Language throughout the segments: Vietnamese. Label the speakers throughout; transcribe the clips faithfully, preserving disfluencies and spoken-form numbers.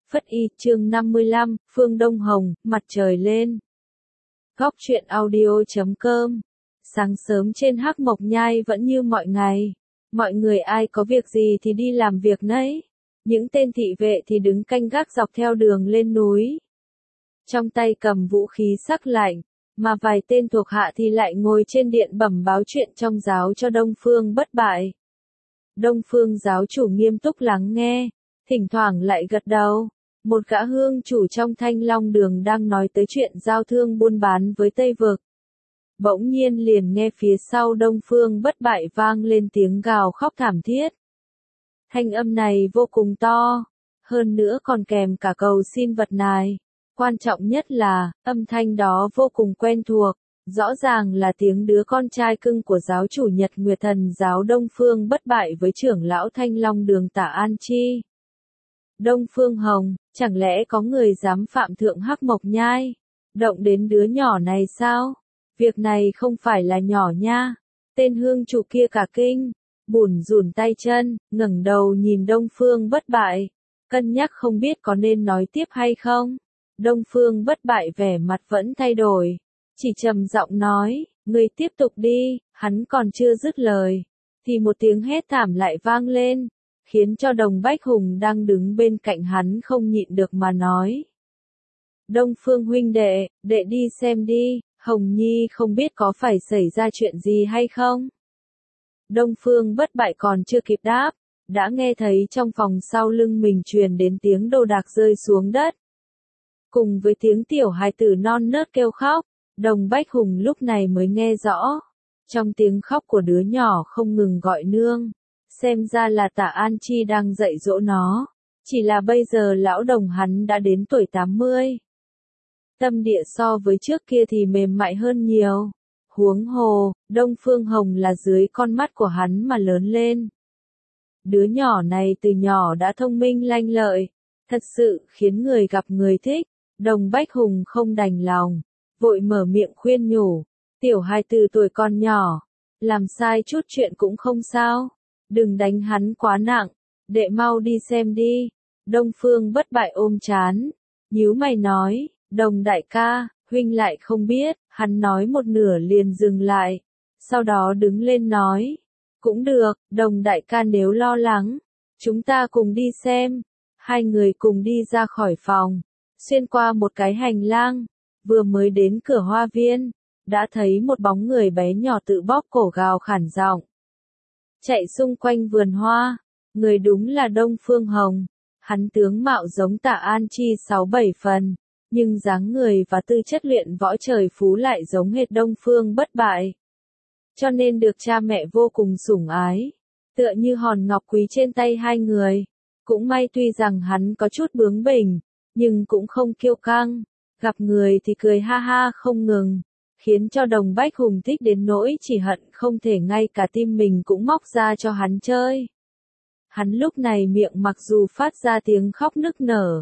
Speaker 1: Phất Y, chương năm mươi lăm, Phương Đông Hồng, mặt trời lên. Góc truyện audio chấm com. Sáng sớm trên Hắc Mộc Nhai vẫn như mọi ngày. Mọi người ai có việc gì thì đi làm việc nấy. Những tên thị vệ thì đứng canh gác dọc theo đường lên núi. Trong tay cầm vũ khí sắc lạnh, mà vài tên thuộc hạ thì lại ngồi trên điện bẩm báo chuyện trong giáo cho Đông Phương Bất Bại. Đông Phương giáo chủ nghiêm túc lắng nghe, thỉnh thoảng lại gật đầu. Một gã hương chủ trong Thanh Long Đường đang nói tới chuyện giao thương buôn bán với Tây Vực. Bỗng nhiên liền nghe phía sau Đông Phương Bất Bại vang lên tiếng gào khóc thảm thiết. Thanh âm này vô cùng to, hơn nữa còn kèm cả cầu xin vật này. Quan trọng nhất là, âm thanh đó vô cùng quen thuộc, rõ ràng là tiếng đứa con trai cưng của giáo chủ Nhật Nguyệt Thần giáo Đông Phương Bất Bại với trưởng lão Thanh Long Đường Tả An Chi. Đông Phương Hồng, chẳng lẽ có người dám phạm thượng Hắc Mộc Nhai, động đến đứa nhỏ này sao? Việc này không phải là nhỏ nha. Tên hương chủ kia cả kinh, bủn rủn tay chân, ngẩng đầu nhìn Đông Phương Bất Bại, cân nhắc không biết có nên nói tiếp hay không. Đông Phương Bất Bại vẻ mặt vẫn thay đổi, chỉ trầm giọng nói, ngươi tiếp tục đi. Hắn còn chưa dứt lời, thì một tiếng hét thảm lại vang lên, khiến cho Đồng Bách Hùng đang đứng bên cạnh hắn không nhịn được mà nói. Đông Phương huynh đệ, đệ đi xem đi, Hồng Nhi không biết có phải xảy ra chuyện gì hay không? Đông Phương Bất Bại còn chưa kịp đáp, đã nghe thấy trong phòng sau lưng mình truyền đến tiếng đồ đạc rơi xuống đất. Cùng với tiếng tiểu hài tử non nớt kêu khóc, Đồng Bách Hùng lúc này mới nghe rõ. Trong tiếng khóc của đứa nhỏ không ngừng gọi nương. Xem ra là Tả An Chi đang dạy dỗ nó. Chỉ là bây giờ lão đồng hắn đã đến tuổi tám mươi. Tâm địa so với trước kia thì mềm mại hơn nhiều. Huống hồ, Đông Phương Hồng là dưới con mắt của hắn mà lớn lên. Đứa nhỏ này từ nhỏ đã thông minh lanh lợi. Thật sự khiến người gặp người thích. Đồng Bách Hùng không đành lòng, vội mở miệng khuyên nhủ. Tiểu hài từ tuổi con nhỏ, làm sai chút chuyện cũng không sao. Đừng đánh hắn quá nặng, đệ mau đi xem đi. Đông Phương Bất Bại ôm chán, nhíu mày nói, Đồng đại ca, huynh lại không biết. Hắn nói một nửa liền dừng lại, sau đó đứng lên nói, cũng được, Đồng đại ca nếu lo lắng, chúng ta cùng đi xem. Hai người cùng đi ra khỏi phòng, xuyên qua một cái hành lang, vừa mới đến cửa hoa viên, đã thấy một bóng người bé nhỏ tự bóp cổ gào khản giọng. Chạy xung quanh vườn hoa, người đúng là Đông Phương Hồng. Hắn tướng mạo giống Tả An Chi sáu bảy phần, nhưng dáng người và tư chất luyện võ trời phú lại giống hệt Đông Phương Bất Bại. Cho nên được cha mẹ vô cùng sủng ái, tựa như hòn ngọc quý trên tay hai người. Cũng may tuy rằng hắn có chút bướng bỉnh, nhưng cũng không kiêu căng, gặp người thì cười ha ha không ngừng, khiến cho Đồng Bách Hùng thích đến nỗi chỉ hận không thể ngay cả tim mình cũng móc ra cho hắn chơi. Hắn lúc này miệng mặc dù phát ra tiếng khóc nức nở,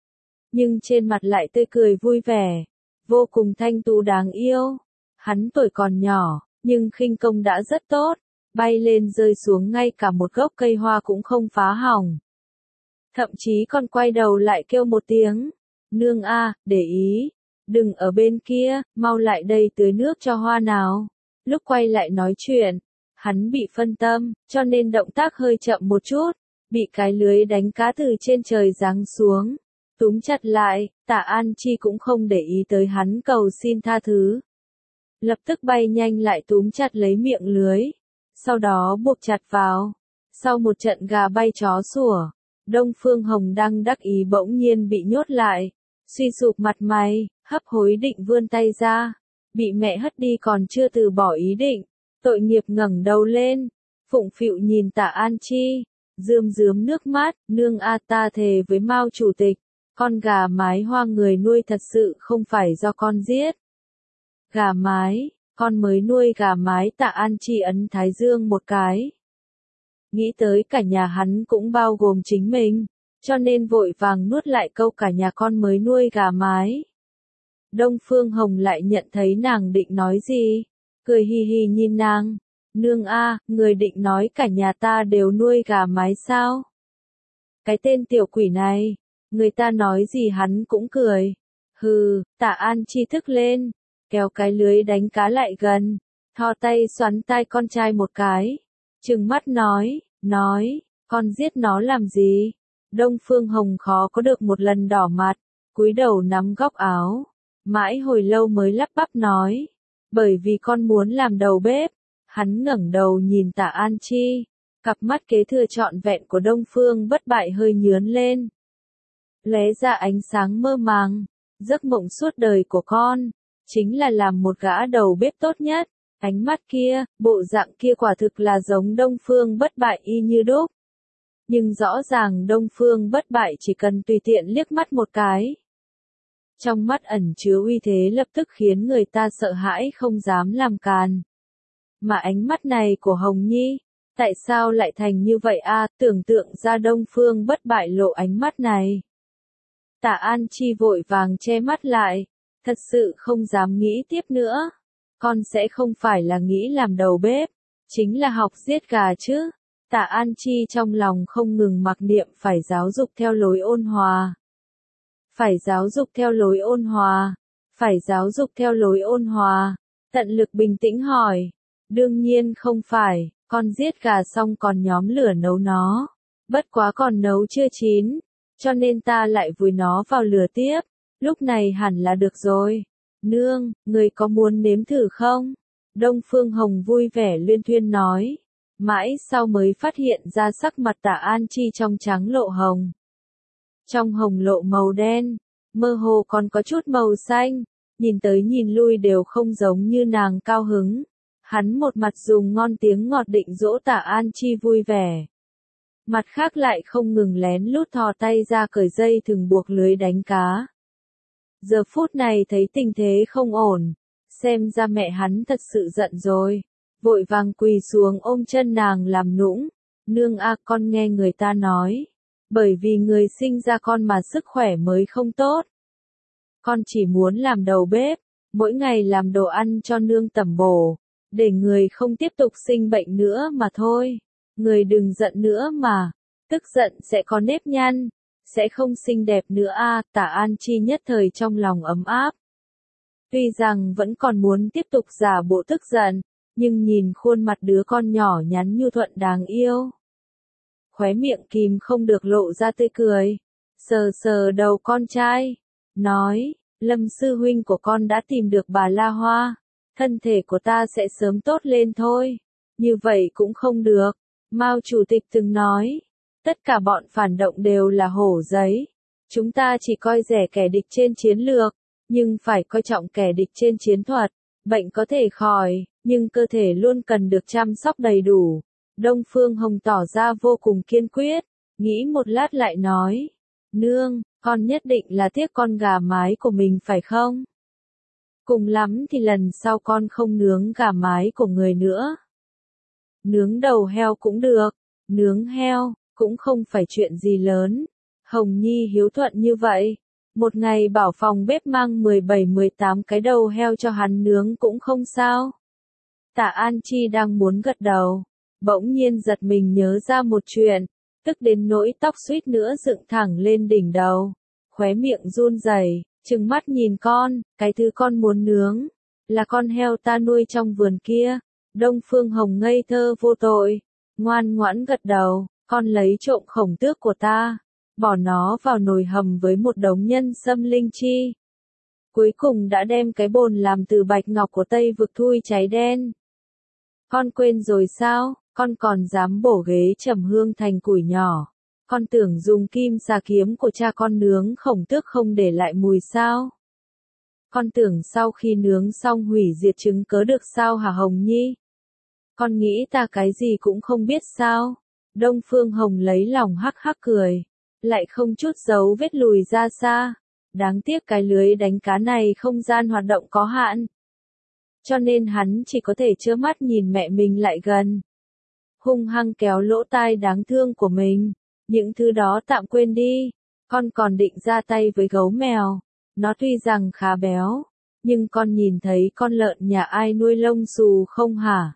Speaker 1: nhưng trên mặt lại tươi cười vui vẻ, vô cùng thanh tú đáng yêu. Hắn tuổi còn nhỏ, nhưng khinh công đã rất tốt, bay lên rơi xuống ngay cả một gốc cây hoa cũng không phá hỏng. Thậm chí còn quay đầu lại kêu một tiếng, nương a, để ý, đừng ở bên kia, mau lại đây tưới nước cho hoa nào. Lúc quay lại nói chuyện, hắn bị phân tâm, cho nên động tác hơi chậm một chút, bị cái lưới đánh cá từ trên trời giáng xuống, túm chặt lại. Tả An Chi cũng không để ý tới hắn cầu xin tha thứ, lập tức bay nhanh lại túm chặt lấy miệng lưới, sau đó buộc chặt vào. Sau một trận gà bay chó sủa, Đông Phương Hồng đang đắc ý bỗng nhiên bị nhốt lại, suy sụp mặt mày, hấp hối định vươn tay ra, bị mẹ hất đi còn chưa từ bỏ ý định, tội nghiệp ngẩng đầu lên, phụng phịu nhìn Tả An Chi, rơm rớm nước mắt, nương a, ta thề với Mao chủ tịch, con gà mái hoa người nuôi thật sự không phải do con giết. Gà mái, con mới nuôi gà mái. Tả An Chi ấn thái dương một cái. Nghĩ tới cả nhà hắn cũng bao gồm chính mình, cho nên vội vàng nuốt lại câu cả nhà con mới nuôi gà mái. Đông Phương Hồng lại nhận thấy nàng định nói gì, cười hì hì nhìn nàng, nương a, người định nói cả nhà ta đều nuôi gà mái sao? Cái tên tiểu quỷ này, Người ta nói gì hắn cũng cười. Hừ, Tạ An Chi thức lên, kéo cái lưới đánh cá lại gần, thò tay xoắn tai con trai một cái, trừng mắt nói, nói, con giết nó làm gì? Đông Phương Hồng khó có được một lần đỏ mặt, cúi đầu nắm góc áo, mãi hồi lâu mới lắp bắp nói, bởi vì con muốn làm đầu bếp. Hắn ngẩng đầu nhìn Tạ An Chi, cặp mắt kế thừa trọn vẹn của Đông Phương Bất Bại hơi nhướng lên, lóe ra ánh sáng mơ màng. Giấc mộng suốt đời của con chính là làm một gã đầu bếp tốt nhất. Ánh mắt kia, bộ dạng kia quả thực là giống Đông Phương Bất Bại y như đúc. Nhưng rõ ràng Đông Phương Bất Bại chỉ cần tùy tiện liếc mắt một cái, trong mắt ẩn chứa uy thế lập tức khiến người ta sợ hãi không dám làm càn. Mà ánh mắt này của Hồng Nhi, tại sao lại thành như vậy a? À, tưởng tượng ra Đông Phương Bất Bại lộ ánh mắt này, Tạ An Chi vội vàng che mắt lại, thật sự không dám nghĩ tiếp nữa. Con sẽ không phải là nghĩ làm đầu bếp, chính là học giết gà chứ. Tạ An Chi trong lòng không ngừng mặc niệm phải giáo dục theo lối ôn hòa. Phải giáo dục theo lối ôn hòa. Phải giáo dục theo lối ôn hòa. Tận lực bình tĩnh hỏi. Đương nhiên không phải, con giết gà xong còn nhóm lửa nấu nó. Bất quá còn nấu chưa chín, cho nên ta lại vùi nó vào lửa tiếp. Lúc này hẳn là được rồi. Nương, người có muốn nếm thử không? Đông Phương Hồng vui vẻ luyên thuyên nói. Mãi sau mới phát hiện ra sắc mặt Tạ An Chi trong trắng lộ hồng. Trong hồng lộ màu đen, mơ hồ còn có chút màu xanh, nhìn tới nhìn lui đều không giống như nàng cao hứng. Hắn một mặt dùng ngon tiếng ngọt định dỗ Tạ An Chi vui vẻ. Mặt khác lại không ngừng lén lút thò tay ra cởi dây thừng buộc lưới đánh cá. Giờ phút này thấy tình thế không ổn, xem ra mẹ hắn thật sự giận rồi, vội vàng quỳ xuống ôm chân nàng làm nũng. Nương a, con nghe người ta nói, bởi vì người sinh ra con mà sức khỏe mới không tốt. Con chỉ muốn làm đầu bếp, mỗi ngày làm đồ ăn cho nương tẩm bổ, để người không tiếp tục sinh bệnh nữa mà thôi. Người đừng giận nữa mà, tức giận sẽ có nếp nhăn, sẽ không xinh đẹp nữa a. Tạ An Chi nhất thời trong lòng ấm áp. Tuy rằng vẫn còn muốn tiếp tục giả bộ tức giận, nhưng nhìn khuôn mặt đứa con nhỏ nhắn nhu thuận đáng yêu, khóe miệng kìm không được lộ ra tươi cười, sờ sờ đầu con trai, nói, Lâm sư huynh của con đã tìm được bà La Hoa, thân thể của ta sẽ sớm tốt lên thôi. Như vậy cũng không được, Mao chủ tịch từng nói, tất cả bọn phản động đều là hổ giấy, chúng ta chỉ coi rẻ kẻ địch trên chiến lược, nhưng phải coi trọng kẻ địch trên chiến thuật. Bệnh có thể khỏi, nhưng cơ thể luôn cần được chăm sóc đầy đủ. Đông Phương Hồng tỏ ra vô cùng kiên quyết, nghĩ một lát lại nói, nương, con nhất định là tiếc con gà mái của mình phải không? Cùng lắm thì lần sau con không nướng gà mái của người nữa. Nướng đầu heo cũng được, nướng heo, cũng không phải chuyện gì lớn. Hồng Nhi hiếu thuận như vậy, một ngày bảo phòng bếp mang mười bảy mười tám cái đầu heo cho hắn nướng cũng không sao. Tạ An Chi đang muốn gật đầu, bỗng nhiên giật mình nhớ ra một chuyện, tức đến nỗi tóc suýt nữa dựng thẳng lên đỉnh đầu, khóe miệng run rẩy, trừng mắt nhìn con, cái thứ con muốn nướng, là con heo ta nuôi trong vườn kia. Đông Phương Hồng ngây thơ vô tội, ngoan ngoãn gật đầu, con lấy trộm khổng tước của ta, bỏ nó vào nồi hầm với một đống nhân sâm linh chi. Cuối cùng đã đem cái bồn làm từ bạch ngọc của Tây Vực thui cháy đen. Con quên rồi sao, con còn dám bổ ghế trầm hương thành củi nhỏ. Con tưởng dùng kim xà kiếm của cha con nướng khổng tước không để lại mùi sao? Con tưởng sau khi nướng xong hủy diệt chứng cớ được sao hả Hồng Nhi? Con nghĩ ta cái gì cũng không biết sao? Đông Phương Hồng lấy lòng hắc hắc cười, lại không chút giấu vết lùi ra xa. Đáng tiếc cái lưới đánh cá này không gian hoạt động có hạn, cho nên hắn chỉ có thể trơ mắt nhìn mẹ mình lại gần, hung hăng kéo lỗ tai đáng thương của mình. Những thứ đó tạm quên đi, con còn định ra tay với gấu mèo. Nó tuy rằng khá béo, nhưng con nhìn thấy con lợn nhà ai nuôi lông xù không hả?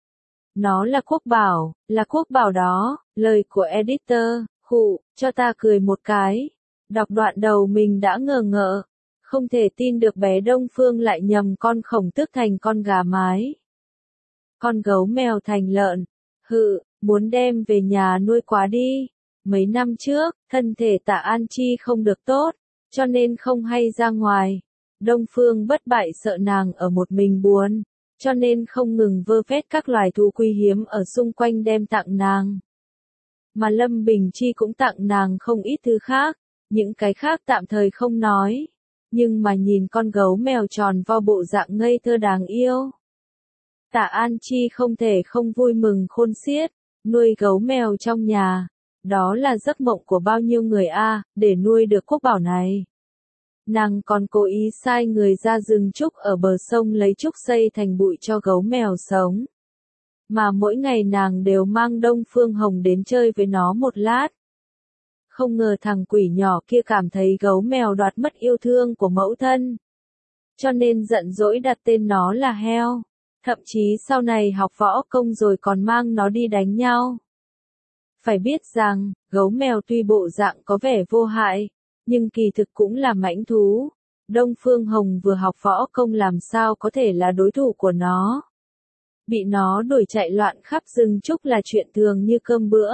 Speaker 1: Nó là quốc bảo, là quốc bảo đó. Lời của editor, khụ, cho ta cười một cái. Đọc đoạn đầu mình đã ngờ ngợ, không thể tin được bé Đông Phương lại nhầm con khổng tước thành con gà mái. Con gấu mèo thành lợn, hự, muốn đem về nhà nuôi quá đi. Mấy năm trước, thân thể Tạ An Chi không được tốt, cho nên không hay ra ngoài. Đông Phương Bất Bại sợ nàng ở một mình buồn, cho nên không ngừng vơ vét các loài thú quý hiếm ở xung quanh đem tặng nàng. Mà Lâm Bình Chi cũng tặng nàng không ít thứ khác, những cái khác tạm thời không nói, nhưng mà nhìn con gấu mèo tròn vo bộ dạng ngây thơ đáng yêu. Tạ An Chi không thể không vui mừng khôn xiết, nuôi gấu mèo trong nhà, đó là giấc mộng của bao nhiêu người a, để nuôi được quốc bảo này. Nàng còn cố ý sai người ra rừng trúc ở bờ sông lấy trúc xây thành bụi cho gấu mèo sống. Mà mỗi ngày nàng đều mang Đông Phương Hồng đến chơi với nó một lát. Không ngờ thằng quỷ nhỏ kia cảm thấy gấu mèo đoạt mất yêu thương của mẫu thân. Cho nên giận dỗi đặt tên nó là heo. Thậm chí sau này học võ công rồi còn mang nó đi đánh nhau. Phải biết rằng, gấu mèo tuy bộ dạng có vẻ vô hại, nhưng kỳ thực cũng là mãnh thú. Đông Phương Hồng vừa học võ công làm sao có thể là đối thủ của nó. Bị nó đuổi chạy loạn khắp rừng trúc là chuyện thường như cơm bữa.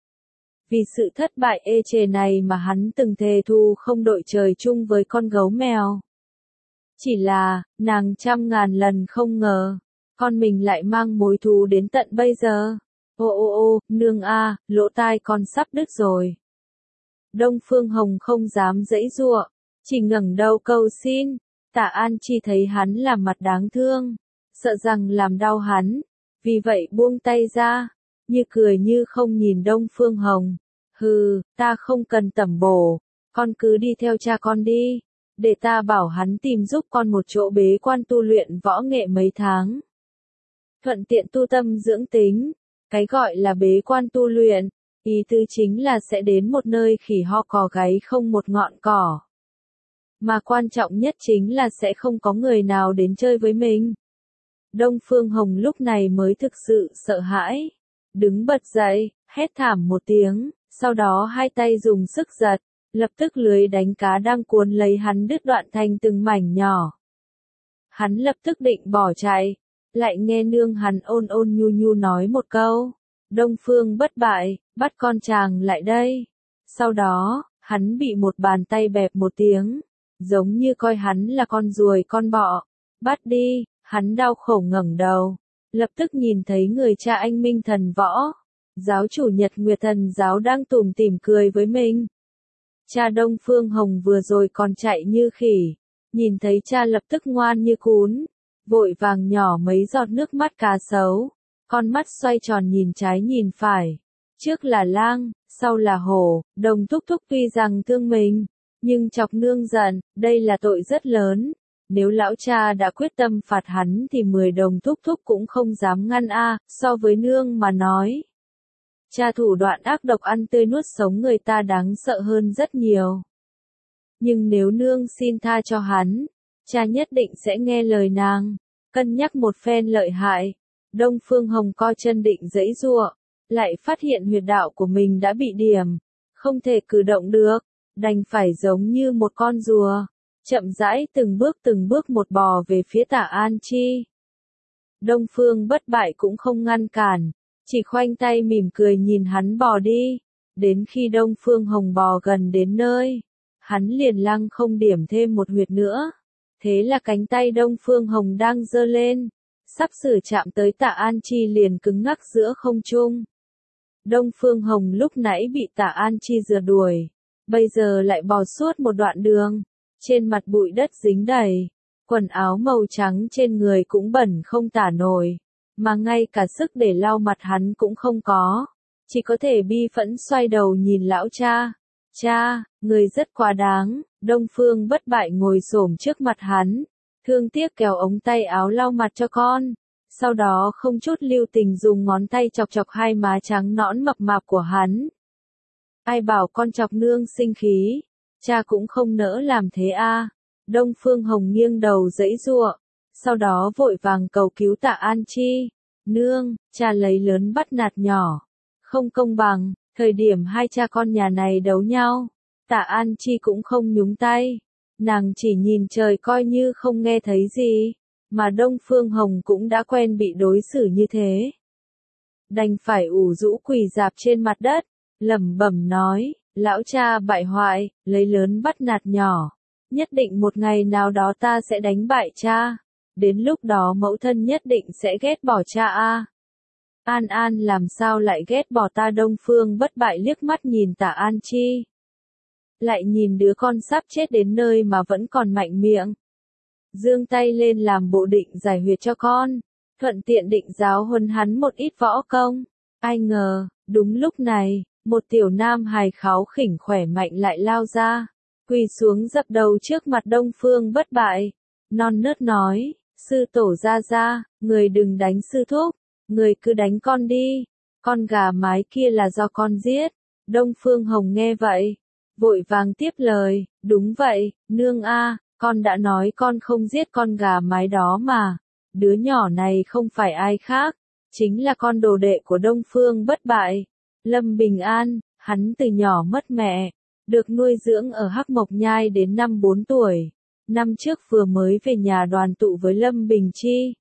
Speaker 1: Vì sự thất bại ê chề này mà hắn từng thề thù không đội trời chung với con gấu mèo. Chỉ là, nàng trăm ngàn lần không ngờ, con mình lại mang mối thù đến tận bây giờ. Ô ô ô, nương a, lỗ tai con sắp đứt rồi. Đông Phương Hồng không dám giãy giụa, chỉ ngẩng đầu cầu xin. Tạ An Chi thấy hắn làm mặt đáng thương, sợ rằng làm đau hắn, vì vậy buông tay ra, như cười như không nhìn Đông Phương Hồng. Hừ, ta không cần tẩm bổ, con cứ đi theo cha con đi, để ta bảo hắn tìm giúp con một chỗ bế quan tu luyện võ nghệ mấy tháng. Thuận tiện tu tâm dưỡng tính, cái gọi là bế quan tu luyện, ý tứ chính là sẽ đến một nơi khỉ ho cò gáy không một ngọn cỏ. Mà quan trọng nhất chính là sẽ không có người nào đến chơi với mình. Đông Phương Hồng lúc này mới thực sự sợ hãi, đứng bật dậy, hét thảm một tiếng, sau đó hai tay dùng sức giật, lập tức lưới đánh cá đang cuốn lấy hắn đứt đoạn thành từng mảnh nhỏ. Hắn lập tức định bỏ chạy, lại nghe nương hắn ôn ôn nhu nhu nói một câu, Đông Phương Bất Bại, bắt con chàng lại đây. Sau đó, hắn bị một bàn tay bẹp một tiếng, giống như coi hắn là con ruồi con bọ, bắt đi, hắn đau khổ ngẩng đầu, lập tức nhìn thấy người cha anh minh thần võ, giáo chủ Nhật Nguyệt Thần giáo đang tủm tỉm cười với mình. Cha Đông Phương Hồng vừa rồi còn chạy như khỉ, nhìn thấy cha lập tức ngoan như cún, vội vàng nhỏ mấy giọt nước mắt cá sấu, con mắt xoay tròn nhìn trái nhìn phải, trước là lang, sau là hổ. Đồng thúc thúc tuy rằng thương mình, nhưng chọc nương giận, đây là tội rất lớn, nếu lão cha đã quyết tâm phạt hắn thì mười đồng thúc thúc cũng không dám ngăn a. So với nương mà nói, cha thủ đoạn ác độc ăn tươi nuốt sống người ta đáng sợ hơn rất nhiều. Nhưng nếu nương xin tha cho hắn, cha nhất định sẽ nghe lời nàng, cân nhắc một phen lợi hại. Đông Phương Hồng co chân định giãy giụa, lại phát hiện huyệt đạo của mình đã bị điểm, không thể cử động được, đành phải giống như một con rùa, chậm rãi từng bước từng bước một bò về phía Tạ An Chi. Đông Phương Bất Bại cũng không ngăn cản, chỉ khoanh tay mỉm cười nhìn hắn bò đi, đến khi Đông Phương Hồng bò gần đến nơi, hắn liền lăng không điểm thêm một huyệt nữa. Thế là cánh tay Đông Phương Hồng đang giơ lên, sắp sửa chạm tới Tạ An Chi liền cứng ngắc giữa không trung. Đông Phương Hồng lúc nãy bị Tạ An Chi rượt đuổi, bây giờ lại bò suốt một đoạn đường, trên mặt bụi đất dính đầy, quần áo màu trắng trên người cũng bẩn không tả nổi, mà ngay cả sức để lau mặt hắn cũng không có, chỉ có thể bi phẫn xoay đầu nhìn lão cha. Cha, người rất quá đáng. Đông Phương Bất Bại ngồi xổm trước mặt hắn, thương tiếc kéo ống tay áo lau mặt cho con, sau đó không chút lưu tình dùng ngón tay chọc chọc hai má trắng nõn mập mạp của hắn. Ai bảo con chọc nương sinh khí, cha cũng không nỡ làm thế a. Đông Phương Hồng nghiêng đầu giãy giụa, sau đó vội vàng cầu cứu Tạ An Chi. Nương, cha lấy lớn bắt nạt nhỏ, không công bằng, thời điểm hai cha con nhà này đấu nhau, Tạ An Chi cũng không nhúng tay. Nàng chỉ nhìn trời coi như không nghe thấy gì. Mà Đông Phương Hồng cũng đã quen bị đối xử như thế. Đành phải ủ rũ quỳ dạp trên mặt đất, lẩm bẩm nói, lão cha bại hoại, lấy lớn bắt nạt nhỏ. Nhất định một ngày nào đó ta sẽ đánh bại cha. Đến lúc đó mẫu thân nhất định sẽ ghét bỏ cha a. An An làm sao lại ghét bỏ ta? Đông Phương bất bại liếc mắt nhìn Tạ An Chi. Lại nhìn đứa con sắp chết đến nơi mà vẫn còn mạnh miệng. Giương tay lên làm bộ định giải huyệt cho con. Thuận tiện định giáo huấn hắn một ít võ công. Ai ngờ, đúng lúc này, một tiểu nam hài kháo khỉnh khỏe mạnh lại lao ra. Quỳ xuống dập đầu trước mặt Đông Phương bất bại. Non nớt nói, sư tổ ra ra, người đừng đánh sư thúc. Người cứ đánh con đi. Con gà mái kia là do con giết. Đông Phương Hồng nghe vậy. Vội vàng tiếp lời, đúng vậy, nương a, con đã nói con không giết con gà mái đó mà. Đứa nhỏ này không phải ai khác, chính là con đồ đệ của Đông Phương bất bại. Lâm Bình An, hắn từ nhỏ mất mẹ, được nuôi dưỡng ở Hắc Mộc Nhai đến năm bốn tuổi. Năm trước vừa mới về nhà đoàn tụ với Lâm Bình Chi.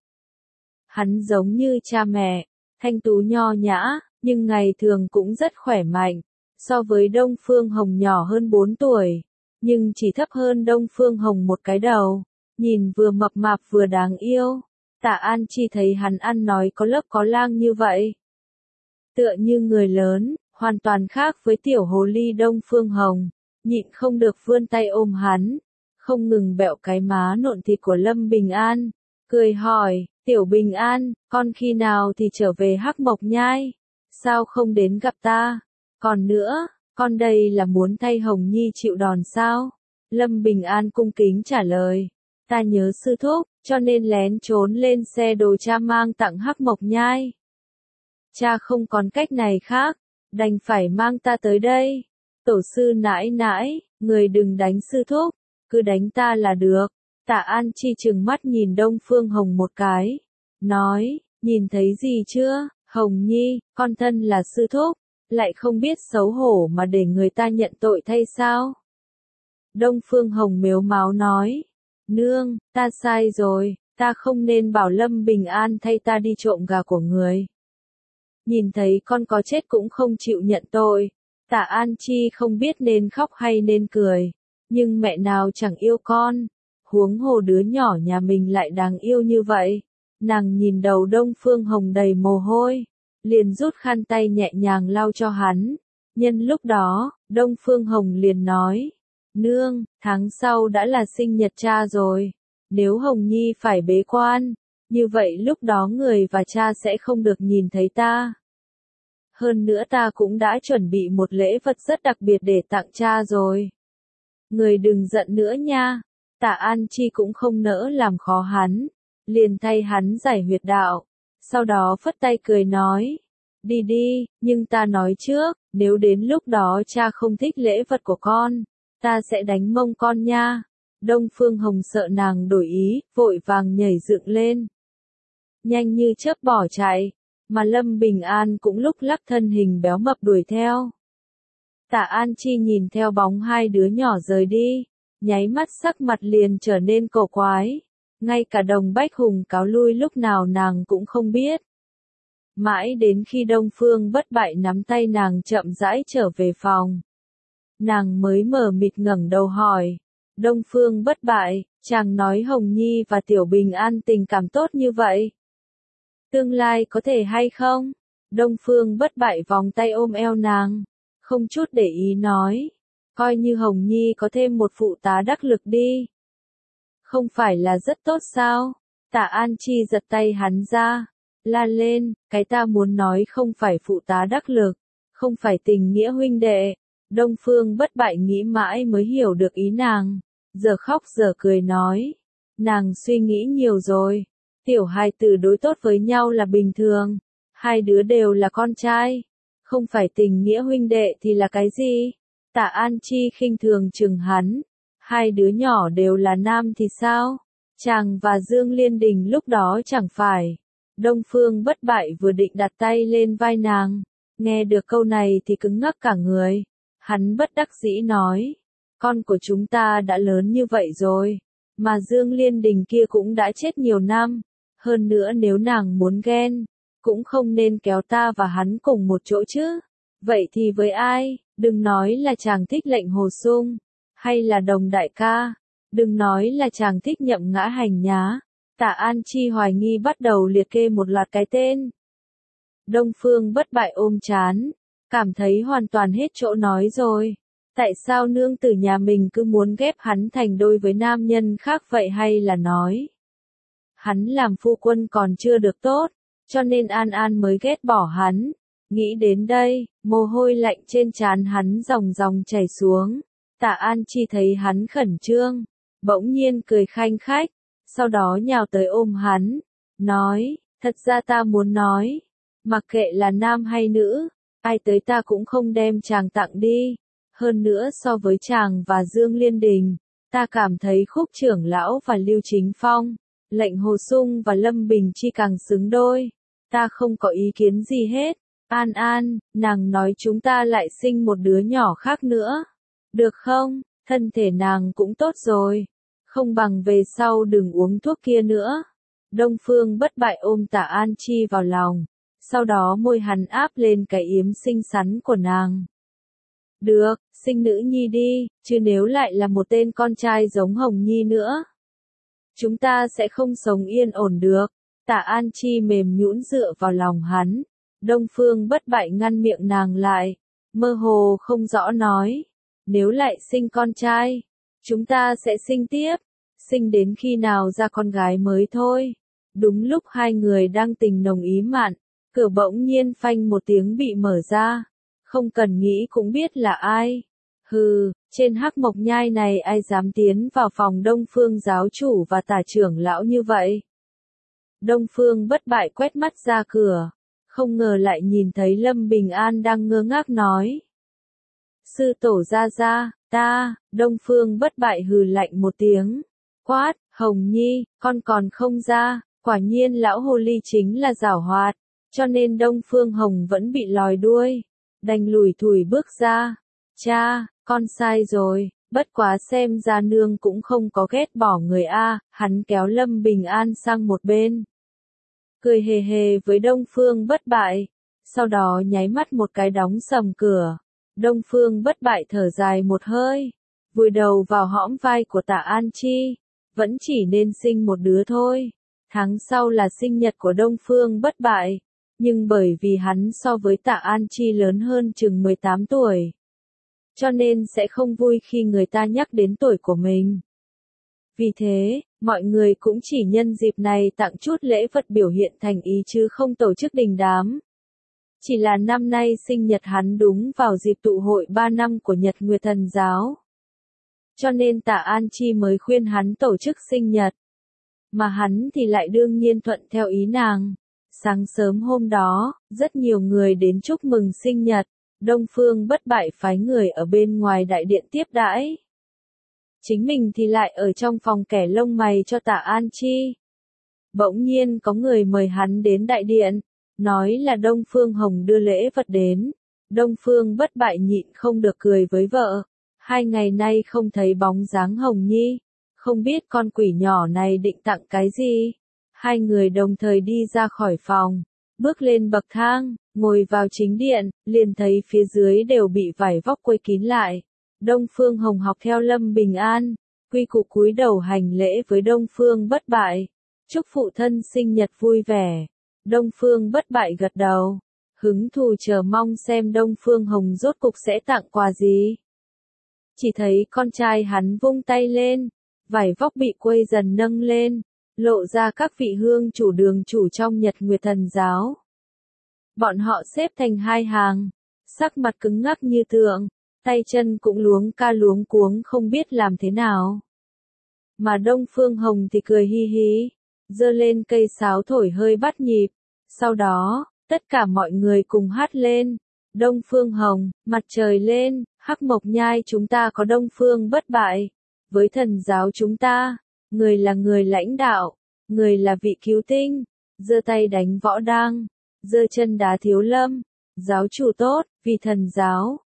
Speaker 1: Hắn giống như cha mẹ, thanh tú nho nhã, nhưng ngày thường cũng rất khỏe mạnh. So với Đông Phương Hồng nhỏ hơn bốn tuổi, nhưng chỉ thấp hơn Đông Phương Hồng một cái đầu, nhìn vừa mập mạp vừa đáng yêu. Tạ An Chi thấy hắn ăn nói có lớp có lang như vậy. Tựa như người lớn, hoàn toàn khác với tiểu hồ ly Đông Phương Hồng, nhịn không được vươn tay ôm hắn, không ngừng bẹo cái má nộn thịt của Lâm Bình An, cười hỏi, tiểu Bình An, con khi nào thì trở về Hắc Mộc Nhai, sao không đến gặp ta? Còn nữa, con đây là muốn thay Hồng Nhi chịu đòn sao? Lâm Bình An cung kính trả lời. Ta nhớ sư thúc, cho nên lén trốn lên xe đồ cha mang tặng Hắc Mộc Nhai. Cha không còn cách này khác, đành phải mang ta tới đây. Tổ sư nãi nãi, người đừng đánh sư thúc, cứ đánh ta là được. Tạ An Chi trừng mắt nhìn Đông Phương Hồng một cái. Nói, nhìn thấy gì chưa, Hồng Nhi, con thân là sư thúc. Lại không biết xấu hổ mà để người ta nhận tội thay sao? Đông Phương Hồng mếu máo nói, nương, ta sai rồi, ta không nên bảo Lâm Bình An thay ta đi trộm gà của người. Nhìn thấy con có chết cũng không chịu nhận tội, Tạ An Chi không biết nên khóc hay nên cười, nhưng mẹ nào chẳng yêu con, huống hồ đứa nhỏ nhà mình lại đáng yêu như vậy. Nàng nhìn đầu Đông Phương Hồng đầy mồ hôi. Liền rút khăn tay nhẹ nhàng lau cho hắn. Nhân lúc đó, Đông Phương Hồng liền nói, nương, tháng sau đã là sinh nhật cha rồi. Nếu Hồng Nhi phải bế quan, như vậy lúc đó người và cha sẽ không được nhìn thấy ta. Hơn nữa ta cũng đã chuẩn bị một lễ vật rất đặc biệt để tặng cha rồi. Người đừng giận nữa nha. Tạ An Chi cũng không nỡ làm khó hắn, liền thay hắn giải huyệt đạo. Sau đó phất tay cười nói, đi đi, nhưng ta nói trước, nếu đến lúc đó cha không thích lễ vật của con, ta sẽ đánh mông con nha. Đông Phương Hồng sợ nàng đổi ý, vội vàng nhảy dựng lên. Nhanh như chớp bỏ chạy, mà Lâm Bình An cũng lúc lắc thân hình béo mập đuổi theo. Tạ An Chi nhìn theo bóng hai đứa nhỏ rời đi, nháy mắt sắc mặt liền trở nên cổ quái. Ngay cả Đồng Bách Hùng cáo lui lúc nào nàng cũng không biết. Mãi đến khi Đông Phương bất bại nắm tay nàng chậm rãi trở về phòng. Nàng mới mở mịt ngẩng đầu hỏi. Đông Phương bất bại, chàng nói Hồng Nhi và Tiểu Bình An tình cảm tốt như vậy. Tương lai có thể hay không? Đông Phương bất bại vòng tay ôm eo nàng. Không chút để ý nói. Coi như Hồng Nhi có thêm một phụ tá đắc lực đi. Không phải là rất tốt sao? Tạ An Chi giật tay hắn ra. La lên, cái ta muốn nói không phải phụ tá đắc lực. Không phải tình nghĩa huynh đệ. Đông Phương bất bại nghĩ mãi mới hiểu được ý nàng. Giờ khóc giờ cười nói. Nàng suy nghĩ nhiều rồi. Tiểu hai tử đối tốt với nhau là bình thường. Hai đứa đều là con trai. Không phải tình nghĩa huynh đệ thì là cái gì? Tạ An Chi khinh thường chừng hắn. Hai đứa nhỏ đều là nam thì sao? Chàng và Dương Liên Đình lúc đó chẳng phải. Đông Phương bất bại vừa định đặt tay lên vai nàng. Nghe được câu này thì cứng ngắc cả người. Hắn bất đắc dĩ nói, con của chúng ta đã lớn như vậy rồi, mà Dương Liên Đình kia cũng đã chết nhiều năm, hơn nữa nếu nàng muốn ghen, cũng không nên kéo ta và hắn cùng một chỗ chứ. Vậy thì với ai, đừng nói là chàng thích Lệnh Hồ Sung, hay là Đồng đại ca, đừng nói là chàng thích Nhậm Ngã Hành nhá. Tạ An Chi hoài nghi bắt đầu liệt kê một loạt cái tên. Đông Phương Bất Bại ôm chán, cảm thấy hoàn toàn hết chỗ nói rồi. Tại sao nương tử nhà mình cứ muốn ghép hắn thành đôi với nam nhân khác vậy, hay là nói hắn làm phu quân còn chưa được tốt, cho nên An An mới ghét bỏ hắn. Nghĩ đến đây, mồ hôi lạnh trên trán hắn dòng dòng chảy xuống. Tạ An Chi thấy hắn khẩn trương, bỗng nhiên cười khanh khách, sau đó nhào tới ôm hắn, nói, thật ra ta muốn nói, mặc kệ là nam hay nữ, ai tới ta cũng không đem chàng tặng đi. Hơn nữa so với chàng và Dương Liên Đình, ta cảm thấy Khúc trưởng lão và Lưu Chính Phong, Lệnh Hồ Sung và Lâm Bình Chi càng xứng đôi. Ta không có ý kiến gì hết. An An, nàng nói chúng ta lại sinh một đứa nhỏ khác nữa. Được không? Thân thể nàng cũng tốt rồi. Không bằng về sau đừng uống thuốc kia nữa. Đông Phương Bất Bại ôm Tạ An Chi vào lòng. Sau đó môi hắn áp lên cái yếm xinh xắn của nàng. Được, sinh nữ nhi đi, chứ nếu lại là một tên con trai giống Hồng Nhi nữa, chúng ta sẽ không sống yên ổn được. Tạ An Chi mềm nhũn dựa vào lòng hắn. Đông Phương Bất Bại ngăn miệng nàng lại, mơ hồ không rõ nói, nếu lại sinh con trai, chúng ta sẽ sinh tiếp, sinh đến khi nào ra con gái mới thôi. Đúng lúc hai người đang tình nồng ý mạn, cửa bỗng nhiên phanh một tiếng bị mở ra. Không cần nghĩ cũng biết là ai. Hừ, trên Hắc Mộc Nhai này ai dám tiến vào phòng Đông Phương giáo chủ và Tả trưởng lão như vậy? Đông Phương Bất Bại quét mắt ra cửa, không ngờ lại nhìn thấy Lâm Bình An đang ngơ ngác nói. Sư tổ ra ra, ta, Đông Phương Bất Bại hừ lạnh một tiếng, quát, Hồng Nhi, con còn không ra, quả nhiên lão hồ ly chính là giảo hoạt, cho nên Đông Phương Hồng vẫn bị lòi đuôi. Đành lủi thủi bước ra. Cha, con sai rồi, bất quá xem ra nương cũng không có ghét bỏ người a. Hắn kéo Lâm Bình An sang một bên, cười hề hề với Đông Phương Bất Bại, sau đó nháy mắt một cái đóng sầm cửa. Đông Phương Bất Bại thở dài một hơi, vùi đầu vào hõm vai của Tạ An Chi, vẫn chỉ nên sinh một đứa thôi. Tháng sau là sinh nhật của Đông Phương Bất Bại. Nhưng bởi vì hắn so với Tạ An Chi lớn hơn chừng mười tám tuổi, cho nên sẽ không vui khi người ta nhắc đến tuổi của mình. Vì thế, mọi người cũng chỉ nhân dịp này tặng chút lễ vật biểu hiện thành ý chứ không tổ chức đình đám. Chỉ là năm nay sinh nhật hắn đúng vào dịp tụ hội ba năm của Nhật Nguyệt Thần Giáo. Cho nên Tạ An Chi mới khuyên hắn tổ chức sinh nhật. Mà hắn thì lại đương nhiên thuận theo ý nàng. Sáng sớm hôm đó, rất nhiều người đến chúc mừng sinh nhật. Đông Phương Bất Bại phái người ở bên ngoài đại điện tiếp đãi. Chính mình thì lại ở trong phòng kẻ lông mày cho Tạ An Chi. Bỗng nhiên có người mời hắn đến đại điện, nói là Đông Phương Hồng đưa lễ vật đến. Đông Phương Bất Bại nhịn không được cười với vợ. Hai ngày nay không thấy bóng dáng Hồng Nhi, không biết con quỷ nhỏ này định tặng cái gì. Hai người đồng thời đi ra khỏi phòng, bước lên bậc thang, ngồi vào chính điện, liền thấy phía dưới đều bị vải vóc quây kín lại. Đông Phương Hồng học theo Lâm Bình An, quy củ cúi đầu hành lễ với Đông Phương Bất Bại, chúc phụ thân sinh nhật vui vẻ. Đông Phương Bất Bại gật đầu, hứng thú chờ mong xem Đông Phương Hồng rốt cục sẽ tặng quà gì. Chỉ thấy con trai hắn vung tay lên, vải vóc bị quây dần nâng lên, lộ ra các vị hương chủ đường chủ trong Nhật Nguyệt Thần Giáo. Bọn họ xếp thành hai hàng, sắc mặt cứng ngắc như tượng, tay chân cũng luống ca luống cuống không biết làm thế nào. Mà Đông Phương Hồng thì cười hi hí, giơ lên cây sáo thổi hơi bắt nhịp, sau đó, tất cả mọi người cùng hát lên. Đông Phương Hồng, mặt trời lên, Hắc Mộc Nhai chúng ta có Đông Phương Bất Bại, với thần giáo chúng ta, người là người lãnh đạo, người là vị cứu tinh, giơ tay đánh võ đang, giơ chân đá thiếu lâm, giáo chủ tốt, vì thần giáo,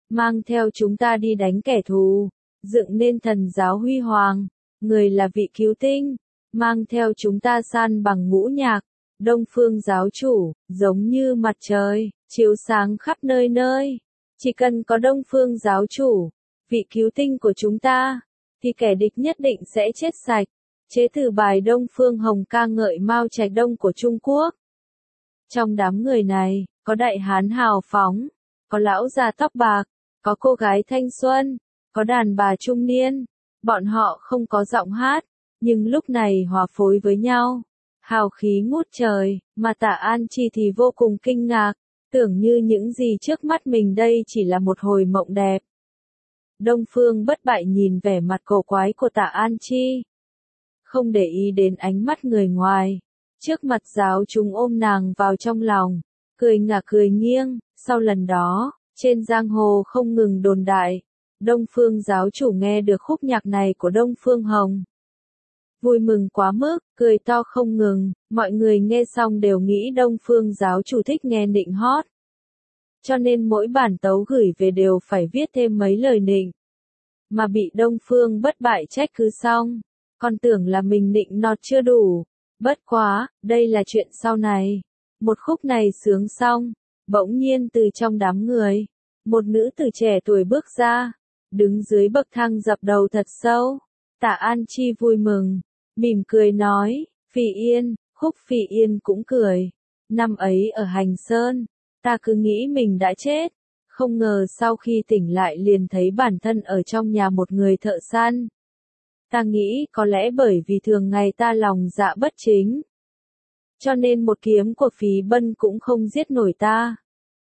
Speaker 1: mang theo chúng ta đi đánh kẻ thù, dựng nên thần giáo huy hoàng, người là vị cứu tinh, mang theo chúng ta san bằng ngũ nhạc, Đông Phương giáo chủ, giống như mặt trời, chiếu sáng khắp nơi nơi. Chỉ cần có Đông Phương giáo chủ, vị cứu tinh của chúng ta, thì kẻ địch nhất định sẽ chết sạch. Chế từ bài Đông Phương Hồng ca ngợi Mao Trạch Đông của Trung Quốc. Trong đám người này, có đại hán hào phóng, có lão già tóc bạc, có cô gái thanh xuân, có đàn bà trung niên. Bọn họ không có giọng hát, nhưng lúc này hòa phối với nhau, hào khí ngút trời, mà Tạ An Chi thì vô cùng kinh ngạc, tưởng như những gì trước mắt mình đây chỉ là một hồi mộng đẹp. Đông Phương Bất Bại nhìn vẻ mặt cổ quái của Tạ An Chi, không để ý đến ánh mắt người ngoài. Trước mặt giáo chúng ôm nàng vào trong lòng, cười ngả cười nghiêng. Sau lần đó, trên giang hồ không ngừng đồn đại, Đông Phương giáo chủ nghe được khúc nhạc này của Đông Phương Hồng. Vui mừng quá mức, cười to không ngừng, mọi người nghe xong đều nghĩ Đông Phương giáo chủ thích nghe nịnh hót. Cho nên mỗi bản tấu gửi về đều phải viết thêm mấy lời nịnh. Mà bị Đông Phương Bất Bại trách cứ xong, còn tưởng là mình nịnh nọt chưa đủ. Bất quá, đây là chuyện sau này. Một khúc này sướng xong, bỗng nhiên từ trong đám người, một nữ tử trẻ tuổi bước ra, đứng dưới bậc thang dập đầu thật sâu. Tạ An Chi vui mừng, mỉm cười nói, Phỉ Yên. Khúc Phỉ Yên cũng cười. Năm ấy ở Hành Sơn, ta cứ nghĩ mình đã chết, không ngờ sau khi tỉnh lại liền thấy bản thân ở trong nhà một người thợ săn. Ta nghĩ có lẽ bởi vì thường ngày ta lòng dạ bất chính, cho nên một kiếm của Phí Bân cũng không giết nổi ta.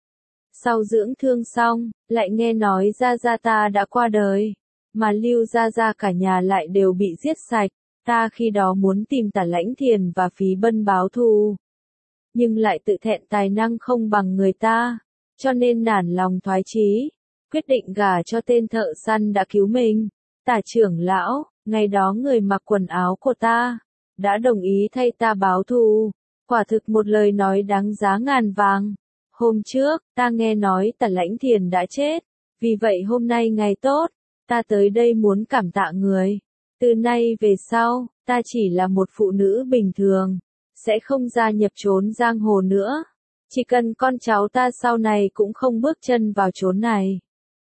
Speaker 1: Sau dưỡng thương xong, lại nghe nói gia gia ta đã qua đời, mà Lưu gia gia cả nhà lại đều bị giết sạch. Ta khi đó muốn tìm Tả Lãnh Thiền và Phí Bân báo thù, nhưng lại tự thẹn tài năng không bằng người ta, cho nên nản lòng thoái chí, quyết định gả cho tên thợ săn đã cứu mình. Tả trưởng lão, ngày đó người mặc quần áo của ta, đã đồng ý thay ta báo thù, quả thực một lời nói đáng giá ngàn vàng. Hôm trước, ta nghe nói Tả Lãnh Thiền đã chết, vì vậy hôm nay ngày tốt, ta tới đây muốn cảm tạ người. Từ nay về sau, ta chỉ là một phụ nữ bình thường, sẽ không gia nhập chốn giang hồ nữa. Chỉ cần con cháu ta sau này cũng không bước chân vào chốn này,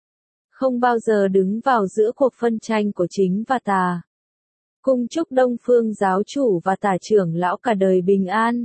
Speaker 1: không bao giờ đứng vào giữa cuộc phân tranh của chính và tà. Cung chúc Đông Phương giáo chủ và Tả trưởng lão cả đời bình an,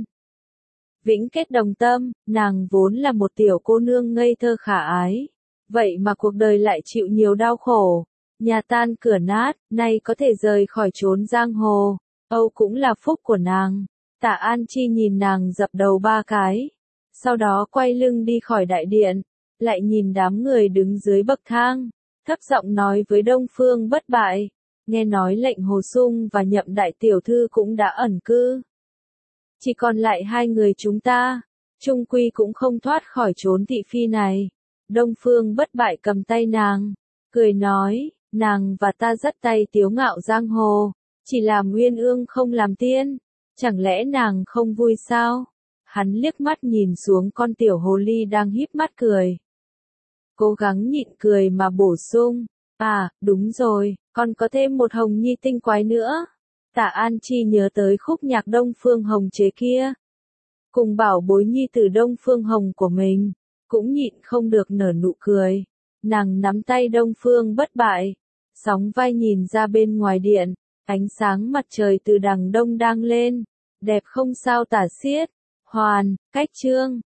Speaker 1: vĩnh kết đồng tâm. Nàng vốn là một tiểu cô nương ngây thơ khả ái, vậy mà cuộc đời lại chịu nhiều đau khổ, nhà tan cửa nát, nay có thể rời khỏi chốn giang hồ, âu cũng là phúc của nàng. Tạ An Chi nhìn nàng dập đầu ba cái, sau đó quay lưng đi khỏi đại điện, lại nhìn đám người đứng dưới bậc thang, thấp giọng nói với Đông Phương Bất Bại, nghe nói lệnh Hồ Sung và Nhậm đại tiểu thư cũng đã ẩn cư. Chỉ còn lại hai người chúng ta, chung quy cũng không thoát khỏi chốn thị phi này. Đông Phương Bất Bại cầm tay nàng, cười nói, nàng và ta dắt tay tiếu ngạo giang hồ, chỉ làm uyên ương không làm tiên, chẳng lẽ nàng không vui sao? Hắn liếc mắt nhìn xuống con tiểu hồ ly đang híp mắt cười, cố gắng nhịn cười mà bổ sung, à, đúng rồi, còn có thêm một hồng nhi tinh quái nữa. Tạ An Chi nhớ tới khúc nhạc Đông Phương Hồng chế kia, cùng bảo bối nhi từ Đông Phương Hồng của mình, cũng nhịn không được nở nụ cười. Nàng nắm tay Đông Phương Bất Bại, sóng vai nhìn ra bên ngoài điện, ánh sáng mặt trời từ đằng đông đang lên, đẹp không sao tả xiết. Hoàn, Cách Chương